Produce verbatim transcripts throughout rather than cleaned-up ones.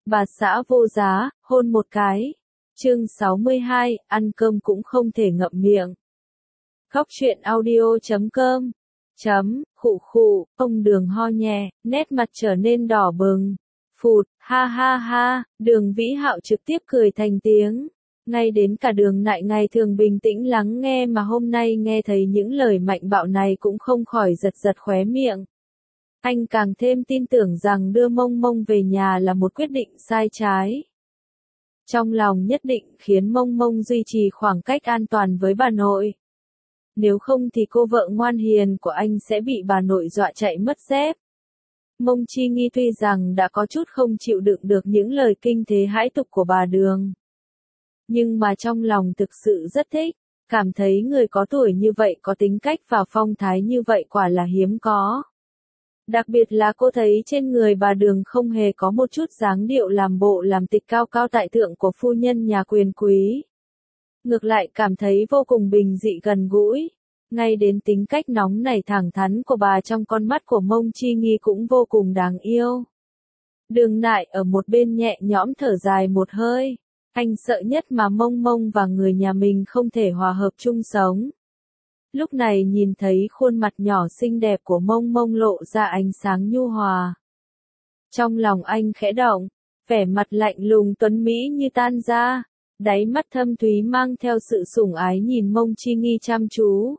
Bà xã vô giá, hôn một cái. Chương sáu mươi hai, ăn cơm cũng không thể ngậm miệng. Khóc chuyện audio chấm com. Chấm, khụ khụ, ông Đường ho nhẹ, nét mặt trở nên đỏ bừng. Phụt, ha ha ha, Đường Vĩ Hạo trực tiếp cười thành tiếng. Ngay đến cả Đường Nại ngày thường bình tĩnh lắng nghe mà hôm nay nghe thấy những lời mạnh bạo này cũng không khỏi giật giật khóe miệng. Anh càng thêm tin tưởng rằng đưa Mông Mông về nhà là một quyết định sai trái. Trong lòng nhất định khiến Mông Mông duy trì khoảng cách an toàn với bà nội. Nếu không thì cô vợ ngoan hiền của anh sẽ bị bà nội dọa chạy mất dép. Mông Chi Nghi tuy rằng đã có chút không chịu đựng được những lời kinh thế hãi tục của bà Đường. Nhưng mà trong lòng thực sự rất thích, cảm thấy người có tuổi như vậy có tính cách và phong thái như vậy quả là hiếm có. Đặc biệt là cô thấy trên người bà Đường không hề có một chút dáng điệu làm bộ làm tịch cao cao tại thượng của phu nhân nhà quyền quý. Ngược lại cảm thấy vô cùng bình dị gần gũi. Ngay đến tính cách nóng nảy thẳng thắn của bà trong con mắt của Mông Chi Nghi cũng vô cùng đáng yêu. Đường Nại ở một bên nhẹ nhõm thở dài một hơi. Anh sợ nhất mà Mông Mông và người nhà mình không thể hòa hợp chung sống. Lúc này nhìn thấy khuôn mặt nhỏ xinh đẹp của Mông Mông lộ ra ánh sáng nhu hòa. Trong lòng anh khẽ động, vẻ mặt lạnh lùng tuấn mỹ như tan ra, đáy mắt thâm thúy mang theo sự sủng ái nhìn Mông Chi Nghi chăm chú.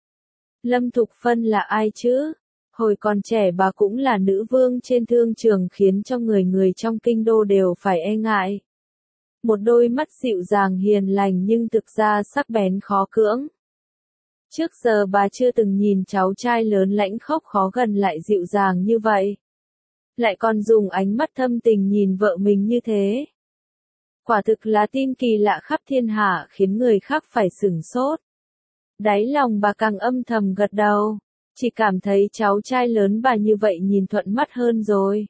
Lâm Thục Phân là ai chứ? Hồi còn trẻ bà cũng là nữ vương trên thương trường khiến cho người người trong kinh đô đều phải e ngại. Một đôi mắt dịu dàng hiền lành nhưng thực ra sắc bén khó cưỡng. Trước giờ bà chưa từng nhìn cháu trai lớn lãnh khốc khó gần lại dịu dàng như vậy. Lại còn dùng ánh mắt thâm tình nhìn vợ mình như thế. Quả thực là tin kỳ lạ khắp thiên hạ khiến người khác phải sửng sốt. Đáy lòng bà càng âm thầm gật đầu, chỉ cảm thấy cháu trai lớn bà như vậy nhìn thuận mắt hơn rồi.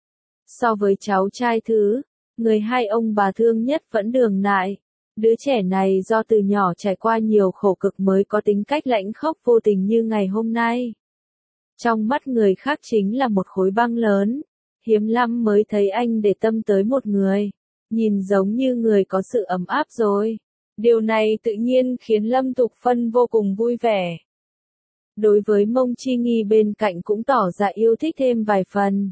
So với cháu trai thứ, người hai ông bà thương nhất vẫn Đường Nại. Đứa trẻ này do từ nhỏ trải qua nhiều khổ cực mới có tính cách lãnh khốc vô tình như ngày hôm nay. Trong mắt người khác chính là một khối băng lớn, hiếm lắm mới thấy anh để tâm tới một người, nhìn giống như người có sự ấm áp rồi. Điều này tự nhiên khiến Lâm Thục Phân vô cùng vui vẻ. Đối với Mông Chi Nghi bên cạnh cũng tỏ ra yêu thích thêm vài phần.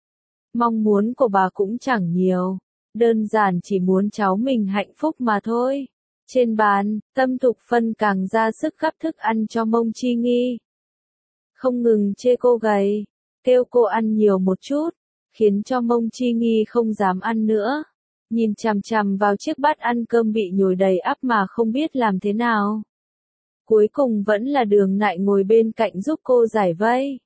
Mong muốn của bà cũng chẳng nhiều. Đơn giản chỉ muốn cháu mình hạnh phúc mà thôi. Trên bàn, Tâm Thục Phân càng ra sức gắp thức ăn cho Mông Chi Nghi. Không ngừng chê cô gầy, kêu cô ăn nhiều một chút, khiến cho Mông Chi Nghi không dám ăn nữa. Nhìn chằm chằm vào chiếc bát ăn cơm bị nhồi đầy ắp mà không biết làm thế nào. Cuối cùng vẫn là Đường Nại ngồi bên cạnh giúp cô giải vây.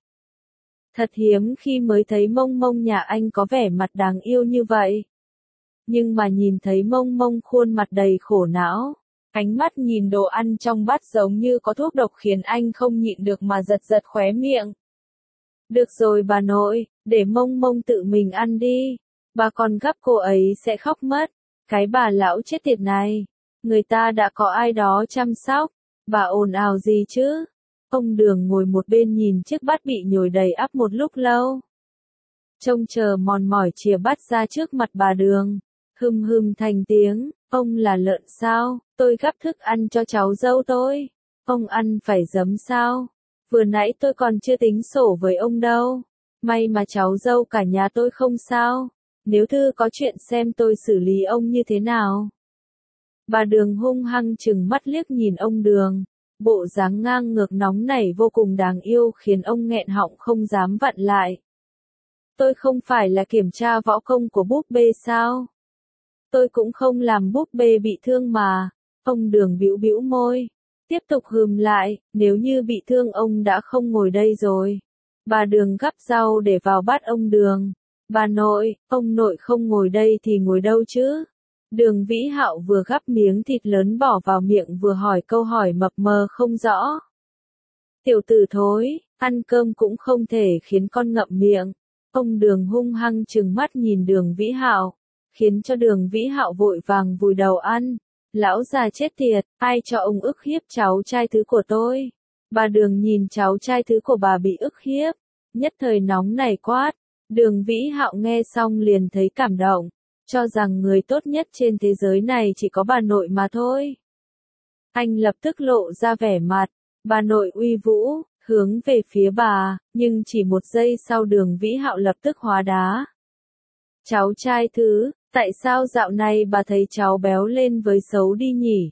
Thật hiếm khi mới thấy Mông Mông nhà anh có vẻ mặt đáng yêu như vậy. Nhưng mà nhìn thấy Mông Mông khuôn mặt đầy khổ não, ánh mắt nhìn đồ ăn trong bát giống như có thuốc độc khiến anh không nhịn được mà giật giật khóe miệng. Được rồi bà nội, để Mông Mông tự mình ăn đi, bà còn gắp cô ấy sẽ khóc mất. Cái bà lão chết tiệt này, người ta đã có ai đó chăm sóc, bà ồn ào gì chứ? Ông Đường ngồi một bên nhìn chiếc bát bị nhồi đầy ắp một lúc lâu. Trông chờ mòn mỏi chìa bát ra trước mặt bà Đường. Hừm hừm thành tiếng, ông là lợn sao, tôi gắp thức ăn cho cháu dâu tôi. Ông ăn phải giấm sao? Vừa nãy tôi còn chưa tính sổ với ông đâu. May mà cháu dâu cả nhà tôi không sao. Nếu Thư có chuyện xem tôi xử lý ông như thế nào. Bà Đường hung hăng chừng mắt liếc nhìn ông Đường. Bộ dáng ngang ngược nóng nảy vô cùng đáng yêu khiến ông nghẹn họng không dám vặn lại. Tôi không phải là kiểm tra võ công của búp bê sao? Tôi cũng không làm búp bê bị thương mà. Ông Đường bĩu bĩu môi. Tiếp tục hừm lại, nếu như bị thương ông đã không ngồi đây rồi. Bà Đường gắp rau để vào bát ông Đường. Bà nội, ông nội không ngồi đây thì ngồi đâu chứ? Đường Vĩ Hạo vừa gắp miếng thịt lớn bỏ vào miệng vừa hỏi câu hỏi mập mờ không rõ. Tiểu tử thối, ăn cơm cũng không thể khiến con ngậm miệng. Ông Đường hung hăng trừng mắt nhìn Đường Vĩ Hạo, khiến cho Đường Vĩ Hạo vội vàng vùi đầu ăn. Lão già chết tiệt, ai cho ông ức hiếp cháu trai thứ của tôi? Bà Đường nhìn cháu trai thứ của bà bị ức hiếp, nhất thời nóng nảy quát. Đường Vĩ Hạo nghe xong liền thấy cảm động, cho rằng người tốt nhất trên thế giới này chỉ có bà nội mà thôi. Anh lập tức lộ ra vẻ mặt, bà nội uy vũ, hướng về phía bà, nhưng chỉ một giây sau Đường Vĩ Hạo lập tức hóa đá. Cháu trai thứ, tại sao dạo này bà thấy cháu béo lên với xấu đi nhỉ?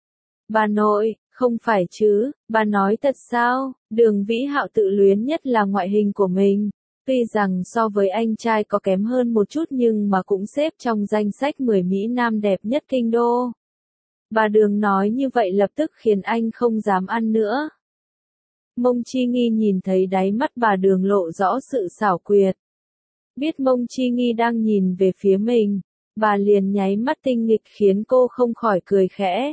Bà nội, không phải chứ, bà nói thật sao? Đường Vĩ Hạo tự luyến nhất là ngoại hình của mình. Tuy rằng so với anh trai có kém hơn một chút nhưng mà cũng xếp trong danh sách mười Mỹ Nam đẹp nhất kinh đô. Bà Đường nói như vậy lập tức khiến anh không dám ăn nữa. Mông Chi Nghi nhìn thấy đáy mắt bà Đường lộ rõ sự xảo quyệt. Biết Mông Chi Nghi đang nhìn về phía mình, bà liền nháy mắt tinh nghịch khiến cô không khỏi cười khẽ.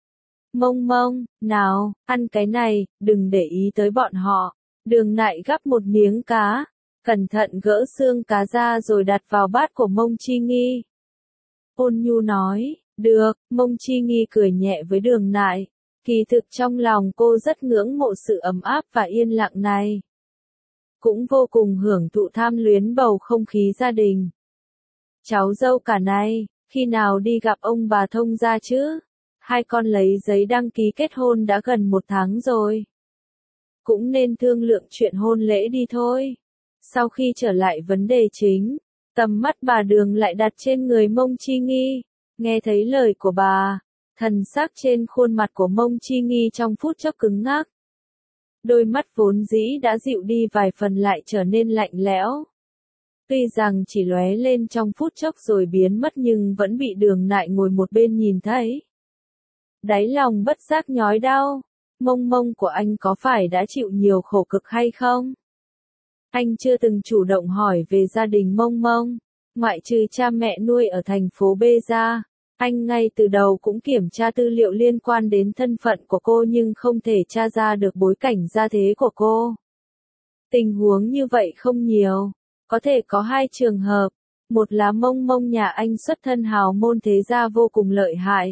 Mông Mông, nào, ăn cái này, đừng để ý tới bọn họ. Đường Nại gắp một miếng cá, cẩn thận gỡ xương cá ra rồi đặt vào bát của Mông Chi Nghi. Ôn nhu nói, được, Mông Chi Nghi cười nhẹ với Đường Nại. Kỳ thực trong lòng cô rất ngưỡng mộ sự ấm áp và yên lặng này. Cũng vô cùng hưởng thụ tham luyến bầu không khí gia đình. Cháu dâu cả này, khi nào đi gặp ông bà thông gia chứ? Hai con lấy giấy đăng ký kết hôn đã gần một tháng rồi. Cũng nên thương lượng chuyện hôn lễ đi thôi. Sau khi trở lại vấn đề chính, tầm mắt bà Đường lại đặt trên người Mông Chi Nghi. Nghe thấy lời của bà, thần sắc trên khuôn mặt của Mông Chi Nghi trong phút chốc cứng ngắc. Đôi mắt vốn dĩ đã dịu đi vài phần lại trở nên lạnh lẽo. Tuy rằng chỉ lóe lên trong phút chốc rồi biến mất nhưng vẫn bị Đường Nại ngồi một bên nhìn thấy. Đáy lòng bất giác nhói đau, Mông Mông của anh có phải đã chịu nhiều khổ cực hay không? Anh chưa từng chủ động hỏi về gia đình Mông Mông, ngoại trừ cha mẹ nuôi ở thành phố B ra. Anh ngay từ đầu cũng kiểm tra tư liệu liên quan đến thân phận của cô nhưng không thể tra ra được bối cảnh gia thế của cô. Tình huống như vậy không nhiều, có thể có hai trường hợp, một là Mông Mông nhà anh xuất thân hào môn thế gia vô cùng lợi hại.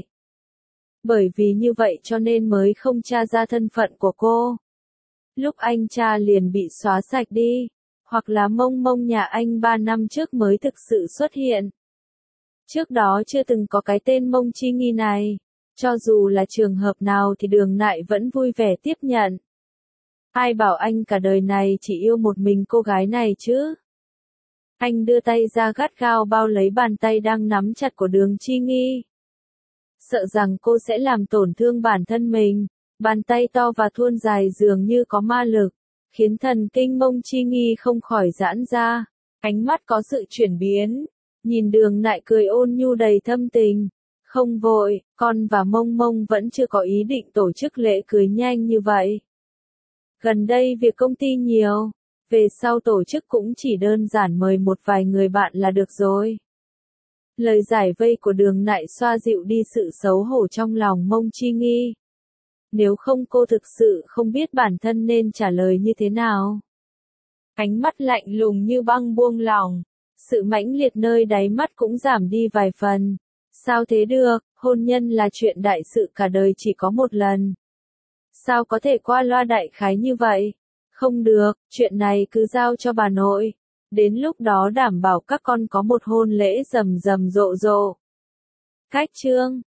Bởi vì như vậy cho nên mới không tra ra thân phận của cô. Lúc anh tra liền bị xóa sạch đi, hoặc là Mông Mông nhà anh ba năm trước mới thực sự xuất hiện. Trước đó chưa từng có cái tên Mông Chi Nghi này, cho dù là trường hợp nào thì Đường Nại vẫn vui vẻ tiếp nhận. Ai bảo anh cả đời này chỉ yêu một mình cô gái này chứ? Anh đưa tay ra gắt gao bao lấy bàn tay đang nắm chặt của Đường Chi Nghi. Sợ rằng cô sẽ làm tổn thương bản thân mình, bàn tay to và thuôn dài dường như có ma lực, khiến thần kinh Mông Chi Nghi không khỏi giãn ra, ánh mắt có sự chuyển biến. Nhìn Đường Nại cười ôn nhu đầy thâm tình. Không vội, con và Mông Mông vẫn chưa có ý định tổ chức lễ cưới nhanh như vậy. Gần đây việc công ty nhiều, về sau tổ chức cũng chỉ đơn giản mời một vài người bạn là được rồi. Lời giải vây của Đường Nại xoa dịu đi sự xấu hổ trong lòng Mông Chi Nghi. Nếu không cô thực sự không biết bản thân nên trả lời như thế nào. Ánh mắt lạnh lùng như băng buông lỏng. Sự mãnh liệt nơi đáy mắt cũng giảm đi vài phần. Sao thế được, hôn nhân là chuyện đại sự cả đời chỉ có một lần. Sao có thể qua loa đại khái như vậy? Không được, chuyện này cứ giao cho bà nội. Đến lúc đó đảm bảo các con có một hôn lễ rầm rầm rộ rộ. Cách chương